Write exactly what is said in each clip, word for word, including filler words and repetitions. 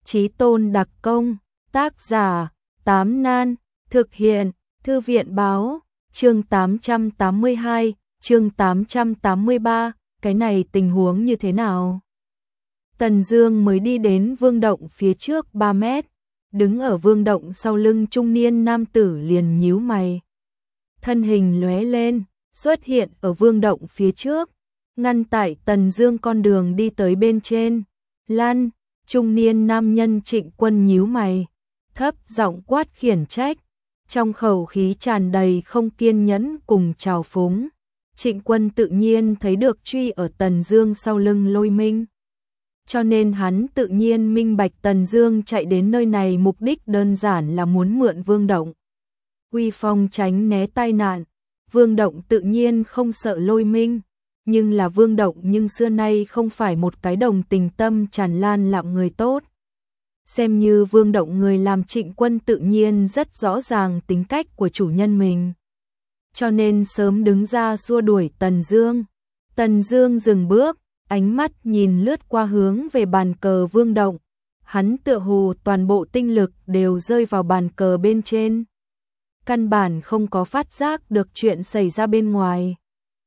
Chí tôn đặc công, tác giả, Tám Nan, thực hiện, Thư viện báo, chương tám trăm tám mươi hai, chương tám trăm tám mươi ba, cái này tình huống như thế nào? Tần Dương mới đi đến vương động phía trước ba mét, đứng ở vương động sau lưng trung niên nam tử liền nhíu mày. Thân hình lóe lên, xuất hiện ở vương động phía trước, ngăn tại Tần Dương con đường đi tới bên trên. Lan, trung niên nam nhân Trịnh Quân nhíu mày, thấp giọng quát khiển trách, trong khẩu khí tràn đầy không kiên nhẫn cùng trào phúng. Trịnh Quân tự nhiên thấy được truy ở Tần Dương sau lưng Lôi Minh, cho nên hắn tự nhiên minh bạch Tần Dương chạy đến nơi này mục đích đơn giản là muốn mượn vương động uy phong tránh né tai nạn. Vương động tự nhiên không sợ Lôi Minh, nhưng là vương động nhưng xưa nay không phải một cái đồng tình tâm tràn lan lạm người tốt. Xem như vương động người làm Trịnh Quân tự nhiên rất rõ ràng tính cách của chủ nhân mình, cho nên sớm đứng ra xua đuổi Tần Dương. Tần Dương dừng bước, ánh mắt nhìn lướt qua hướng về bàn cờ vương động, hắn tựa hồ toàn bộ tinh lực đều rơi vào bàn cờ bên trên, căn bản không có phát giác được chuyện xảy ra bên ngoài,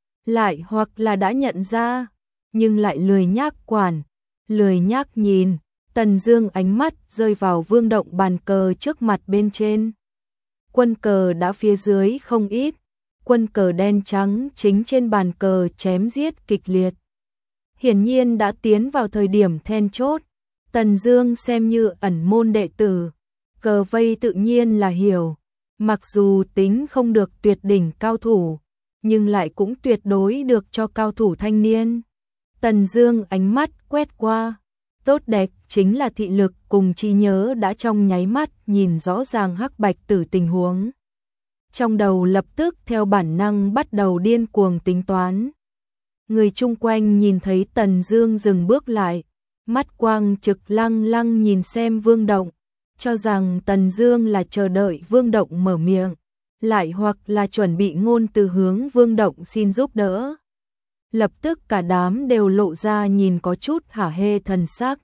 lại hoặc là đã nhận ra, nhưng lại lười nhác quản, lười nhác nhìn. Tần Dương ánh mắt rơi vào vương động bàn cờ trước mặt bên trên. Quân cờ đã phía dưới không ít, quân cờ đen trắng chính trên bàn cờ chém giết kịch liệt. Hiển nhiên đã tiến vào thời điểm then chốt. Tần Dương xem như ẩn môn đệ tử, cờ vây tự nhiên là hiểu, mặc dù tính không được tuyệt đỉnh cao thủ, nhưng lại cũng tuyệt đối được cho cao thủ thanh niên. Tần Dương ánh mắt quét qua, tốt đẹp chính là thị lực cùng trí nhớ đã trong nháy mắt nhìn rõ ràng hắc bạch tử tình huống. Trong đầu lập tức theo bản năng bắt đầu điên cuồng tính toán. Người chung quanh nhìn thấy Tần Dương dừng bước lại, mắt quang trực lăng lăng nhìn xem vương động, cho rằng Tần Dương là chờ đợi vương động mở miệng, lại hoặc là chuẩn bị ngôn từ hướng vương động xin giúp đỡ. Lập tức cả đám đều lộ ra nhìn có chút hả hê thần sắc.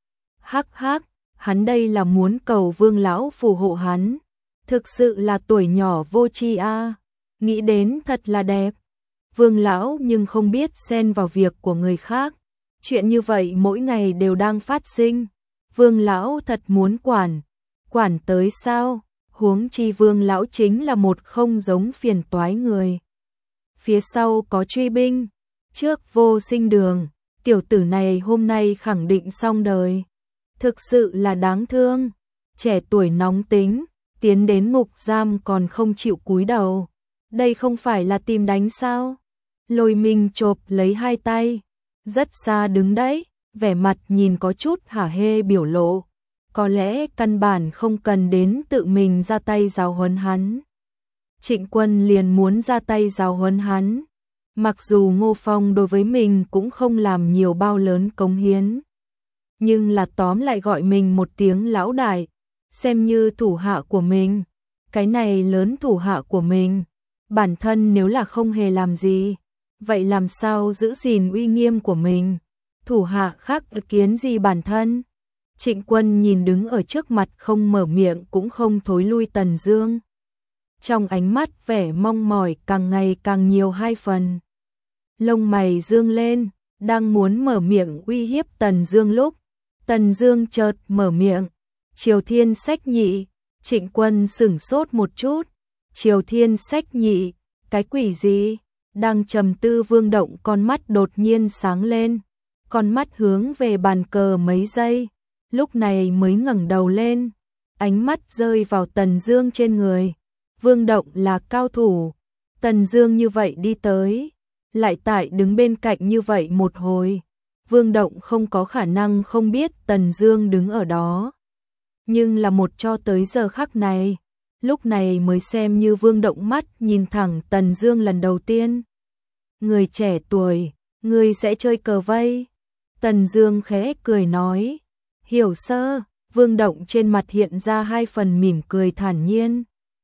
Hắc hắc, hắn đây là muốn cầu vương lão phù hộ hắn, thực sự là tuổi nhỏ vô tri a, nghĩ đến thật là đẹp. Vương lão nhưng không biết xen vào việc của người khác, chuyện như vậy mỗi ngày đều đang phát sinh. Vương lão thật muốn quản, quản tới sao? Huống chi vương lão chính là một không giống phiền toái người. Phía sau có truy binh, trước vô sinh đường, tiểu tử này hôm nay khẳng định xong đời. Thực sự là đáng thương, trẻ tuổi nóng tính, tiến đến ngục giam còn không chịu cúi đầu. Đây không phải là tìm đánh sao? Lôi Minh chộp lấy hai tay, rất xa đứng đấy, vẻ mặt nhìn có chút hả hê biểu lộ. Có lẽ căn bản không cần đến tự mình ra tay giáo huấn hắn. Trịnh Quân liền muốn ra tay giáo huấn hắn. Mặc dù Ngô Phong đối với mình cũng không làm nhiều bao lớn cống hiến, nhưng là tóm lại gọi mình một tiếng lão đại, xem như thủ hạ của mình. Cái này lớn thủ hạ của mình, bản thân nếu là không hề làm gì, vậy làm sao giữ gìn uy nghiêm của mình? Thủ hạ khác ý kiến gì bản thân? Trịnh Quân nhìn đứng ở trước mặt không mở miệng cũng không thối lui Tần Dương, trong ánh mắt vẻ mong mỏi càng ngày càng nhiều hai phần. Lông mày dương lên, đang muốn mở miệng uy hiếp Tần Dương lúc, Tần Dương chợt mở miệng, Triều Thiên Sách Nhị. Trịnh Quân sửng sốt một chút, Triều Thiên Sách Nhị, cái quỷ gì? Đang trầm tư vương động con mắt đột nhiên sáng lên, con mắt hướng về bàn cờ mấy giây, lúc này mới ngẩng đầu lên, ánh mắt rơi vào Tần Dương trên người. Vương động là cao thủ, Tần Dương như vậy đi tới, lại tại đứng bên cạnh như vậy một hồi, vương động không có khả năng không biết Tần Dương đứng ở đó. Nhưng là một cho tới giờ khắc này, lúc này mới xem như vương động mắt nhìn thẳng Tần Dương lần đầu tiên. Người trẻ tuổi, người sẽ chơi cờ vây? Tần Dương khẽ cười nói. Hiểu sơ. Vương động trên mặt hiện ra hai phần mỉm cười thản nhiên.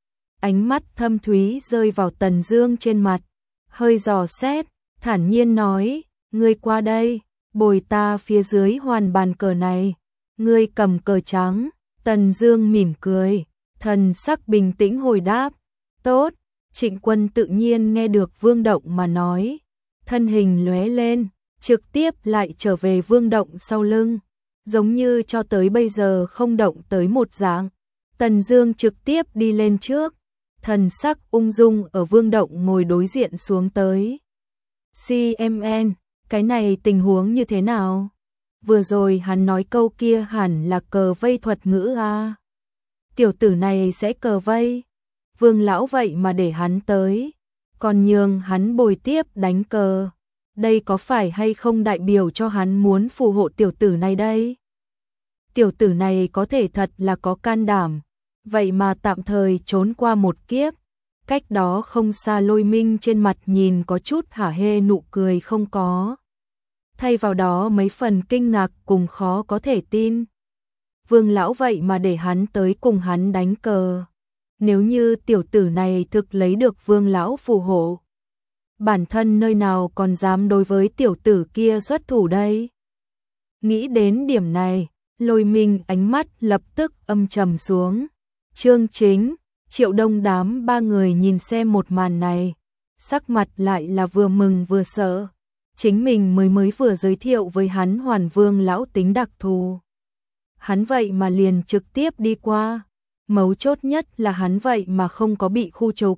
Ánh mắt thâm thúy rơi vào Tần Dương trên mặt, hơi dò xét, thản nhiên nói, ngươi qua đây, bồi ta phía dưới hoàn bàn cờ này. Ngươi cầm cờ trắng. Tần Dương mỉm cười, thần sắc bình tĩnh hồi đáp. Tốt. Trịnh Quân tự nhiên nghe được Vương Động mà nói, thân hình lóe lên, trực tiếp lại trở về Vương Động sau lưng, giống như cho tới bây giờ không động tới một dạng. Tần Dương trực tiếp đi lên trước, thần sắc ung dung ở Vương Động ngồi đối diện xuống tới. xê em en, cái này tình huống như thế nào? Vừa rồi hắn nói câu kia hẳn là cờ vây thuật ngữ a. Tiểu tử này sẽ cờ vây. Vương lão vậy mà để hắn tới, còn nhường hắn bồi tiếp đánh cờ. Đây có phải hay không đại biểu cho hắn muốn phù hộ tiểu tử này đây? Tiểu tử này có thể thật là có can đảm, vậy mà tạm thời trốn qua một kiếp. Cách đó không xa Lôi Minh trên mặt nhìn có chút hả hê nụ cười không có. Thay vào đó mấy phần kinh ngạc cùng khó có thể tin. Vương lão vậy mà để hắn tới cùng hắn đánh cờ. Nếu như tiểu tử này thực lấy được Vương lão phù hộ, bản thân nơi nào còn dám đối với tiểu tử kia xuất thủ đây? Nghĩ đến điểm này, Lôi Minh ánh mắt lập tức âm trầm xuống. Chương Chính, Triệu Đông đám ba người nhìn xem một màn này, sắc mặt lại là vừa mừng vừa sợ. Chính mình mới mới vừa giới thiệu với hắn Hoàn Vương lão tính đặc thù. Hắn vậy mà liền trực tiếp đi qua. Mấu chốt nhất là hắn vậy mà không có bị khu trục,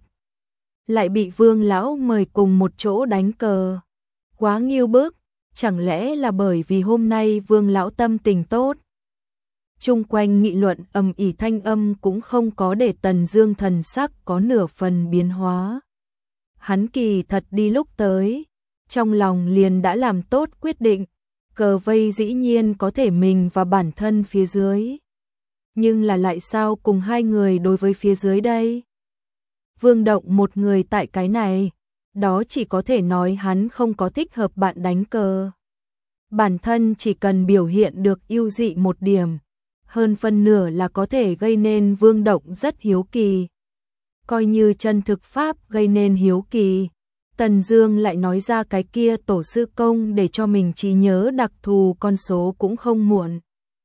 lại bị Vương lão mời cùng một chỗ đánh cờ. Quá nghiêu bức, chẳng lẽ là bởi vì hôm nay Vương lão tâm tình tốt? Chung quanh nghị luận ầm ĩ thanh âm cũng không có để Tần Dương thần sắc có nửa phần biến hóa. Hắn kỳ thật đi lúc tới, trong lòng liền đã làm tốt quyết định, cờ vây dĩ nhiên có thể mình và bản thân phía dưới. Nhưng là lại sao cùng hai người đối với phía dưới đây? Vương Động một người tại cái này, đó chỉ có thể nói hắn không có thích hợp bạn đánh cờ. Bản thân chỉ cần biểu hiện được ưu dị một điểm, hơn phân nửa là có thể gây nên Vương Động rất hiếu kỳ. Coi như chân thực pháp gây nên hiếu kỳ, Tần Dương lại nói ra cái kia tổ sư công để cho mình trí nhớ đặc thù con số cũng không muộn.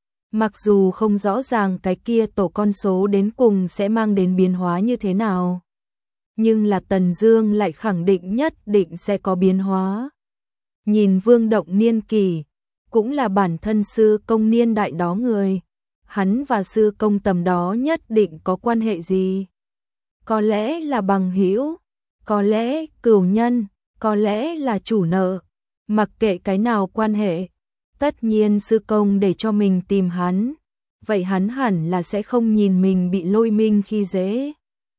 Mặc dù không rõ ràng cái kia tổ con số đến cùng sẽ mang đến biến hóa như thế nào, nhưng là Tần Dương lại khẳng định nhất định sẽ có biến hóa. Nhìn Vương Động niên kỷ, cũng là bản thân sư công niên đại đó người, hắn và sư công tầm đó nhất định có quan hệ gì? Có lẽ là bằng hữu, có lẽ cừu nhân, có lẽ là chủ nợ, mặc kệ cái nào quan hệ. Tất nhiên sư công để cho mình tìm hắn, vậy hắn hẳn là sẽ không nhìn mình bị Lôi Minh khi dễ.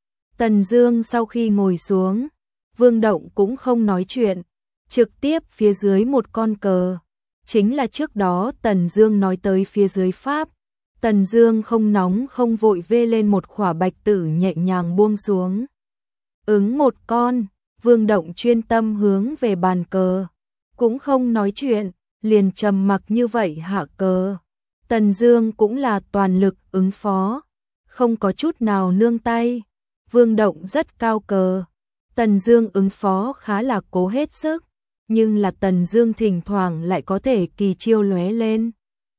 Tần Dương sau khi ngồi xuống, Vương Động cũng không nói chuyện, trực tiếp phía dưới một con cờ, chính là trước đó Tần Dương nói tới phía dưới pháp. Tần Dương không nóng không vội vê lên một khỏa bạch tử nhẹ nhàng buông xuống. Ứng một con, Vương Động chuyên tâm hướng về bàn cờ, cũng không nói chuyện, liền trầm mặc như vậy hạ cờ. Tần Dương cũng là toàn lực ứng phó, không có chút nào nương tay. Vương Động rất cao cờ, Tần Dương ứng phó khá là cố hết sức, nhưng là Tần Dương thỉnh thoảng lại có thể kỳ chiêu lóe lên,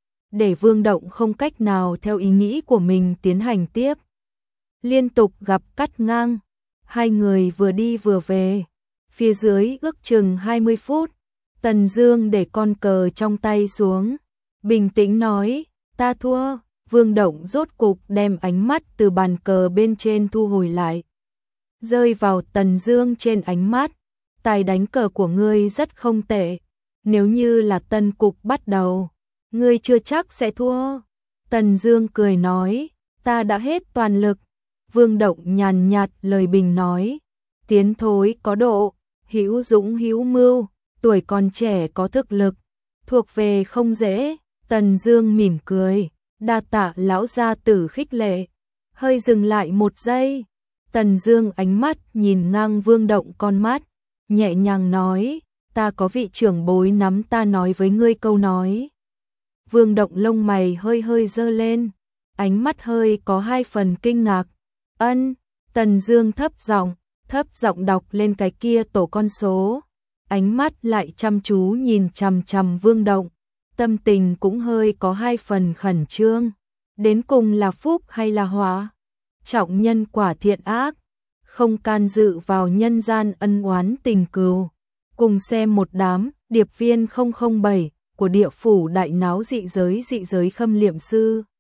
để Vương Động không cách nào theo ý nghĩ của mình tiến hành tiếp. Liên tục gặp cắt ngang, hai người vừa đi vừa về, phía dưới ước chừng hai mươi phút. Tần Dương để con cờ trong tay xuống, bình tĩnh nói, ta thua. Vương Động rốt cục đem ánh mắt từ bàn cờ bên trên thu hồi lại, rơi vào Tần Dương trên ánh mắt. Tài đánh cờ của ngươi rất không tệ, nếu như là tân cục bắt đầu, ngươi chưa chắc sẽ thua. Tần Dương cười nói, ta đã hết toàn lực. Vương Động nhàn nhạt lời bình nói, tiến thối có độ, hữu dũng hữu mưu, tuổi còn trẻ có thực lực, thuộc về không dễ. Tần Dương mỉm cười, đa tạ lão gia tử khích lệ. Hơi dừng lại một giây, Tần Dương ánh mắt nhìn ngang Vương Động con mắt, nhẹ nhàng nói, ta có vị trưởng bối nắm ta nói với ngươi câu nói. Vương Động lông mày hơi hơi giơ lên, ánh mắt hơi có hai phần kinh ngạc. Ân. Tần Dương thấp giọng, thấp giọng đọc lên cái kia tổ con số, ánh mắt lại chăm chú nhìn chằm chằm Vương Động. tâm tình cũng hơi có hai phần khẩn trương. Đến cùng là phúc hay là họa? Trọng nhân quả thiện ác, không can dự vào nhân gian ân oán tình cừu. Cùng xem một đám điệp viên không không bảy của địa phủ đại náo dị giới dị giới Khâm Liệm Sư.